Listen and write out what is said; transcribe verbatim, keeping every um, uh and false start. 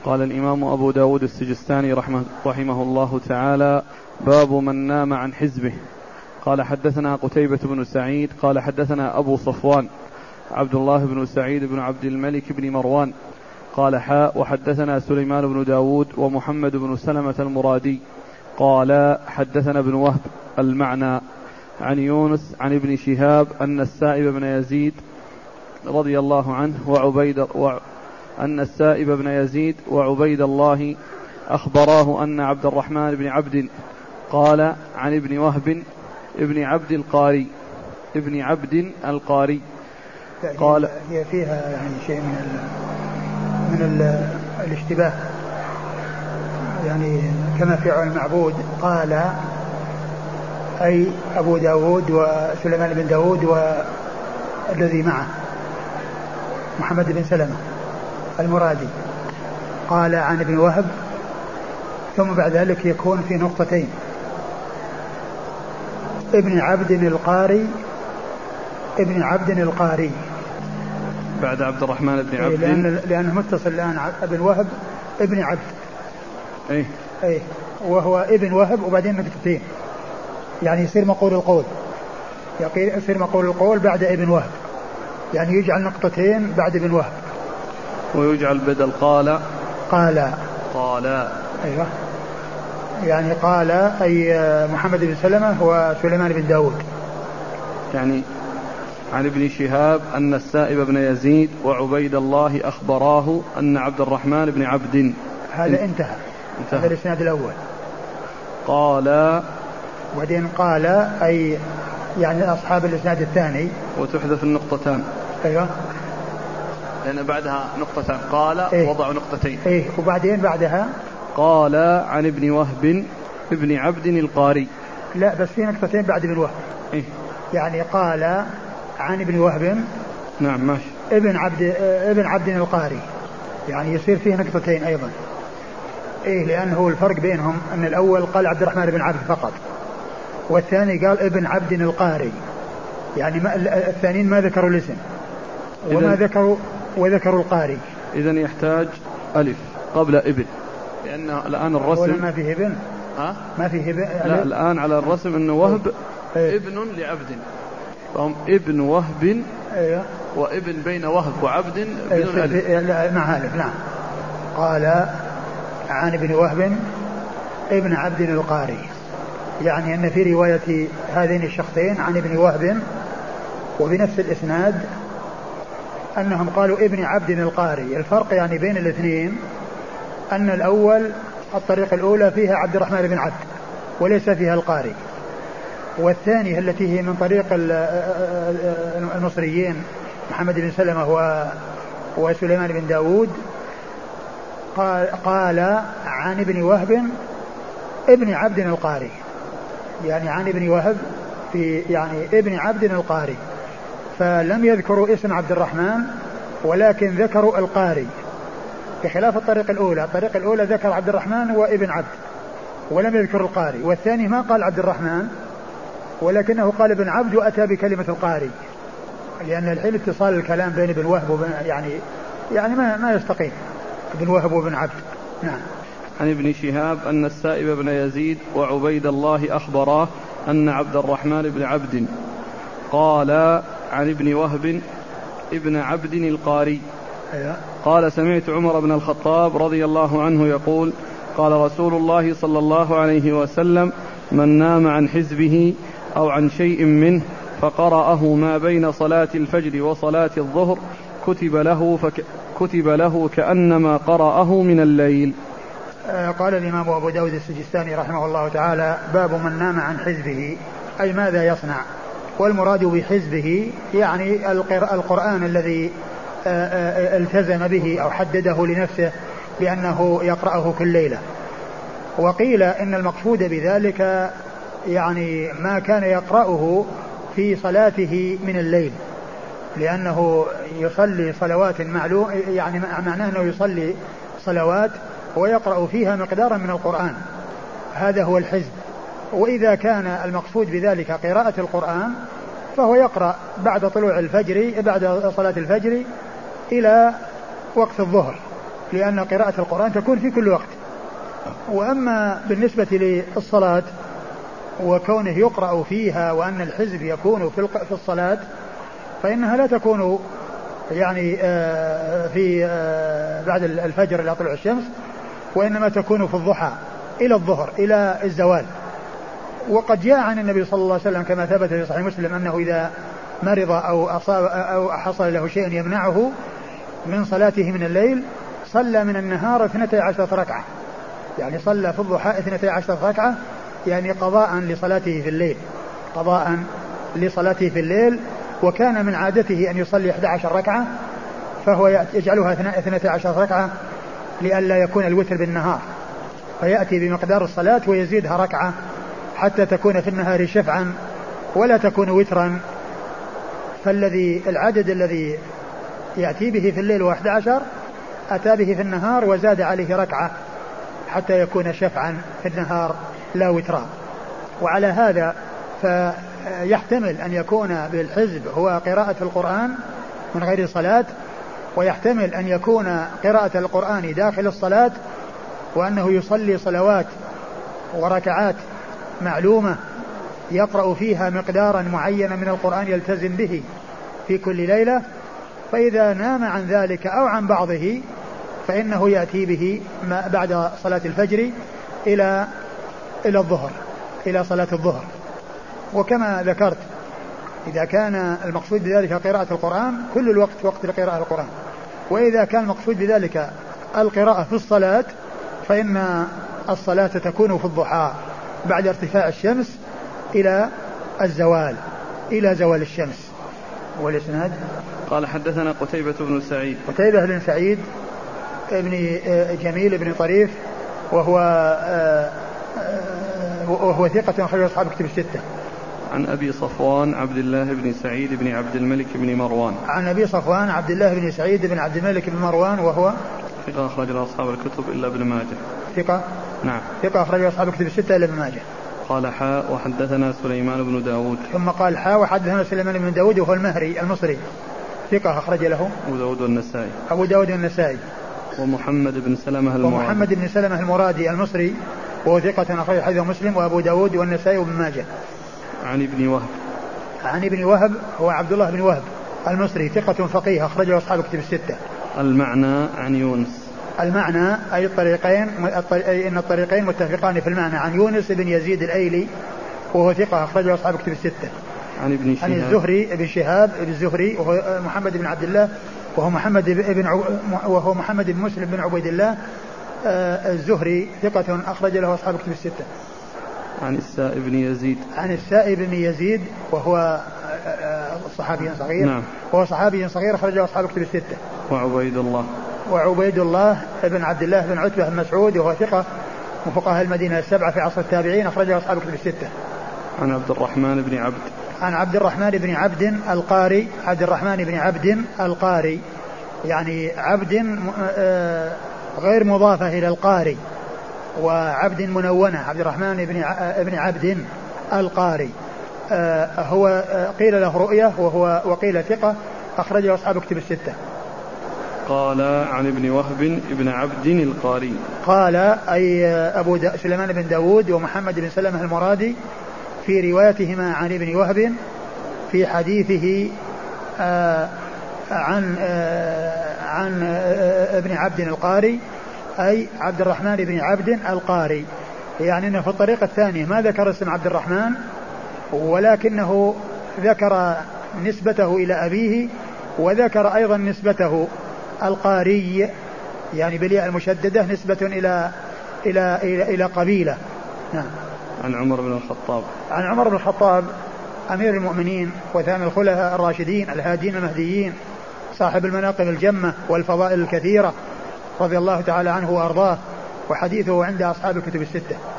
قال الإمام أبو داود السجستاني رحمه, رحمه الله تعالى: باب من نام عن حزبه. قال حدثنا قتيبة بن سعيد قال حدثنا أبو صفوان عبد الله بن سعيد بن عبد الملك بن مروان قال حاء وحدثنا سليمان بن داود ومحمد بن سلمة المرادي قال حدثنا ابن وهب المعنى عن يونس عن ابن شهاب أن السائب بن يزيد رضي الله عنه وعبيد و... أن السائب بن يزيد وعبيد الله أخبراه أن عبد الرحمن بن عبد قال عن ابن وهب ابن عبد القاري ابن عبد القاري قال هي فيها يعني شيء من ال من ال الاشتباه، يعني كما في علم المعبود قال أي أبو داود وسليمان بن داود والذي معه محمد بن سلمة المرادي قال عن ابن وهب، ثم بعد ذلك يكون في نقطتين ابن عبد القاري ابن عبد القاري بعد عبد الرحمن بن عبد، لأن لأنه متصل الآن ابن وهب ابن عبد أي أي وهو ابن وهب وبعدين نقطتين، يعني يصير مقول القول يصير مقول القول بعد ابن وهب، يعني يجعل نقطتين بعد ابن وهب ويجعل بدل قال قال قال أيوة، يعني قال أي محمد بن سلمة وسليمان بن داود. يعني عن ابن شهاب أن السائب بن يزيد وعبيد الله أخبراه أن عبد الرحمن بن عبد. هذا انتهى, انتهى. هذا الإسناد الأول. قال وبعدين قال أي يعني أصحاب الإسناد الثاني وتحذف النقطتان. أيوة، لأن بعدها نقطتان قال إيه؟ وضعوا نقطتين إيه؟ وبعدين بعدها قال عن ابن وهب ابن عبد القاري. لا بس في نقطتين بعد ابن وهب. إيه؟ يعني قال عن ابن وهب نعم ماشي ابن عبد ابن عبد القاري، يعني يصير فيه نقطتين أيضا. إيه؟ لأنه الفرق بينهم أن الأول قال عبد الرحمن بن عبد فقط، والثاني قال ابن عبد القاري، يعني ما الثانيين ما ذكروا الاسم وما ذكروا وذكروا القاري. إذن يحتاج ألف قبل ابن، لأن الآن الرسم ما فيه ابن. ها؟ ما فيه ابن. لا الآن على الرسم أنه وهب أيه؟ ابن لعبد، فهم ابن وهب. أيه؟ وابن بين وهب وعبد بدون أيه؟ ألف مع ألف. نعم. قال عن ابن وهب ابن عبد القاري، يعني أن في رواية هذين الشخصين عن ابن وهب وبنفس الإسناد أنهم قالوا ابن عبد القاري. الفرق يعني بين الاثنين أن الأول الطريقة الأولى فيها عبد الرحمن بن عبد وليس فيها القاري، والثانية التي هي من طريق المصريين محمد بن سلمة وسليمان بن داود قال, قال عن ابن وهب ابن عبد القاري، يعني عن ابن وهب في يعني ابن عبد القاري، فلم يذكروا اسم عبد الرحمن ولكن ذكروا القاري، بخلاف الطريقة الأولى. الطريقة الأولى ذكر عبد الرحمن وابن عبد ولم يذكر القاري، والثاني ما قال عبد الرحمن ولكنه قال ابن عبد وأتى بكلمة القاري، لأن الحين اتصال الكلام بين ابن وهب وبن يعني يعني ما ما يستقيم ابن وهب وابن عبد. نعم. عن ابن شهاب أن السائب بن يزيد وعبيد الله أخبراه أن عبد الرحمن بن عبد قال عن ابن وهب ابن عبد القاري قال سمعت عمر بن الخطاب رضي الله عنه يقول قال رسول الله صلى الله عليه وسلم من نام عن حزبه أو عن شيء منه فقرأه ما بين صلاة الفجر وصلاة الظهر كتب له, فك كتب له كأنما قرأه من الليل. قال الإمام أبو داود السجستاني رحمه الله تعالى باب من نام عن حزبه، أي ماذا يصنع، والمراد بحزبه يعني القرآن الذي التزم به أو حدده لنفسه بأنه يقرأه كل ليلة. وقيل إن المقصود بذلك يعني ما كان يقرأه في صلاته من الليل، لأنه يصلي صلوات معلومة، يعني معناه أنه يصلي صلوات ويقرأ فيها مقدارا من القرآن، هذا هو الحزب. وإذا كان المقصود بذلك قراءة القرآن فهو يقرأ بعد طلوع الفجر بعد صلاة الفجر إلى وقت الظهر، لأن قراءة القرآن تكون في كل وقت. وأما بالنسبة للصلاة وكونه يقرأ فيها وأن الحزب يكون في الصلاة فإنها لا تكون يعني في بعد الفجر إلى طلوع الشمس، وإنما تكون في الضحى إلى الظهر إلى الزوال. وقد جاء عن النبي صلى الله عليه وسلم كما ثبت في صحيح مسلم أنه إذا مرض أو أصاب أو حصل له شيء يمنعه من صلاته من الليل صلى من النهار اثنتي عشرة ركعة، يعني صلى في الضحى اثنتي عشرة ركعة، يعني قضاء لصلاته في الليل، قضاء لصلاته في الليل. وكان من عادته أن يصلي إحدى عشرة ركعة، فهو يجعلها اثنتي عشرة ركعة لئلا يكون الوتر بالنهار، فيأتي بمقدار الصلاة ويزيدها ركعة حتى تكون في النهار شفعا ولا تكون وترا. فالذي العدد الذي يأتي به في الليل واحد عشر أتى به في النهار وزاد عليه ركعة حتى يكون شفعا في النهار لا وترا. وعلى هذا فيحتمل أن يكون بالحزب هو قراءة القرآن من غير صلاة، ويحتمل أن يكون قراءة القرآن داخل الصلاة وأنه يصلي صلوات وركعات معلومة يقرأ فيها مقدارا معينا من القرآن يلتزم به في كل ليلة، فإذا نام عن ذلك أو عن بعضه فإنه يأتي به بعد صلاة الفجر إلى إلى الظهر، إلى صلاة الظهر. وكما ذكرت إذا كان المقصود بذلك قراءة القرآن كل الوقت وقت القراءة القرآن، وإذا كان المقصود بذلك القراءة في الصلاة فإن الصلاة تكون في الضحى بعد ارتفاع الشمس إلى الزوال، إلى زوال الشمس. والإسناد قال حدثنا قتيبة بن سعيد قتيبة بن سعيد ابن جميل بن طريف وهو وهو ثقة أخرج أصحاب كتب الستة. عن أبي صفوان عبد الله بن سعيد بن عبد الملك بن مروان عن أبي صفوان عبد الله بن سعيد بن عبد الملك بن مروان وهو ثقة أخرج أصحاب الكتب إلا ابن ماجه. ثقة نعم ثقة أخرج أصحاب الكتب الستة إلا ابن ماجه. قال حاء وحدثنا سليمان بن داود. ثم قال حاء وحدثنا سليمان بن داود وهو المهري المصري ثقة أخرج له أبو داود والنسائي أبو داود والنسائي. ومحمد بن سلمة المرادي ومحمد بن سلمة المرادي المصري وهو ثقة أخرج حديث مسلم وأبو داود والنسائي وابن ماجه. عن ابن وهب عن ابن وهب هو عبد الله بن وهب المصري ثقة فقيه أخرجه أصحاب الكتب الستة. المعنى عن يونس. المعنى أي الطريقين أي إن الطريقين متفقان في المعنى عن يونس بن يزيد الأيلي وهو ثقة أخرجه أصحاب الكتب الستة. عن ابن شهاب عن الزهري ابن شهاب ابن الزهري وهو محمد بن عبد الله وهو محمد بن وهو محمد بن مسلم بن عبيد الله الزهري ثقة أخرج له أصحاب الكتب الستة. عن السائب بن يزيد عن السائب بن يزيد وهو صحابي صغير. نعم. وهو صحابي صغير أخرج له أصحاب الكتب الستة. وعبيد الله وعبيد الله بن عبد الله بن عتبة بن مسعود وهو ثقة من فقهاء المدينة السبعة في عصر التابعين أخرج له أصحاب الكتب الستة. عن عبد الرحمن بن عبد عن عبد الرحمن بن عبد القاري عبد الرحمن بن عبد القاري يعني عبد غير مضافة إلى القاري وعبد منونة عبد الرحمن بن ابن عبد القاري هو قيل له رؤية وهو وقيل ثقة أخرجه أصحاب كتب الستة. قال عن ابن وهب ابن عبد القاري قال أي أبو سليمان بن داود ومحمد بن سلمة المرادي في روايتهما عن ابن وهب في حديثه آآ عن آآ عن آآ ابن عبد القاري أي عبد الرحمن بن عبد القاري، يعني أنه في الطريقة الثانية ما ذكر اسم عبد الرحمن ولكنه ذكر نسبته إلى أبيه وذكر أيضا نسبته القاري يعني بالياء المشددة نسبة إلى إلى إلى, إلى قبيلة. نعم. عن عمر بن الخطاب عن عمر بن الخطاب أمير المؤمنين وثاني الخلفاء الراشدين الهادين المهديين صاحب المناقب الجمة والفضائل الكثيرة رضي الله تعالى عنه وأرضاه، وحديثه عند أصحاب الكتب الستة.